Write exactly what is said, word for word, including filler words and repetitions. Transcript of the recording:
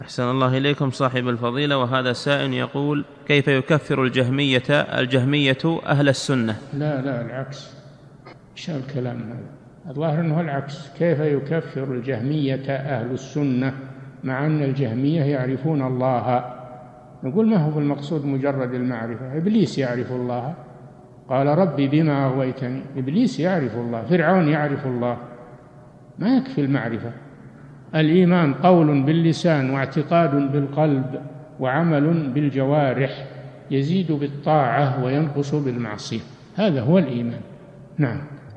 أحسن الله إليكم صاحب الفضيلة. وهذا سائل يقول: كيف يكفر الجهمية الجهمية أهل السنة؟ لا لا العكس، إيش الكلام هذا؟ الظاهر أنه العكس، كيف يكفر الجهمية أهل السنة مع أن الجهمية يعرفون الله؟ نقول ما هو المقصود مجرد المعرفة، إبليس يعرف الله، قال ربي بما أغويتني، إبليس يعرف الله، فرعون يعرف الله، ما يكفي المعرفة. الإيمان قول باللسان واعتقاد بالقلب وعمل بالجوارح، يزيد بالطاعة وينقص بالمعصية، هذا هو الإيمان. نعم.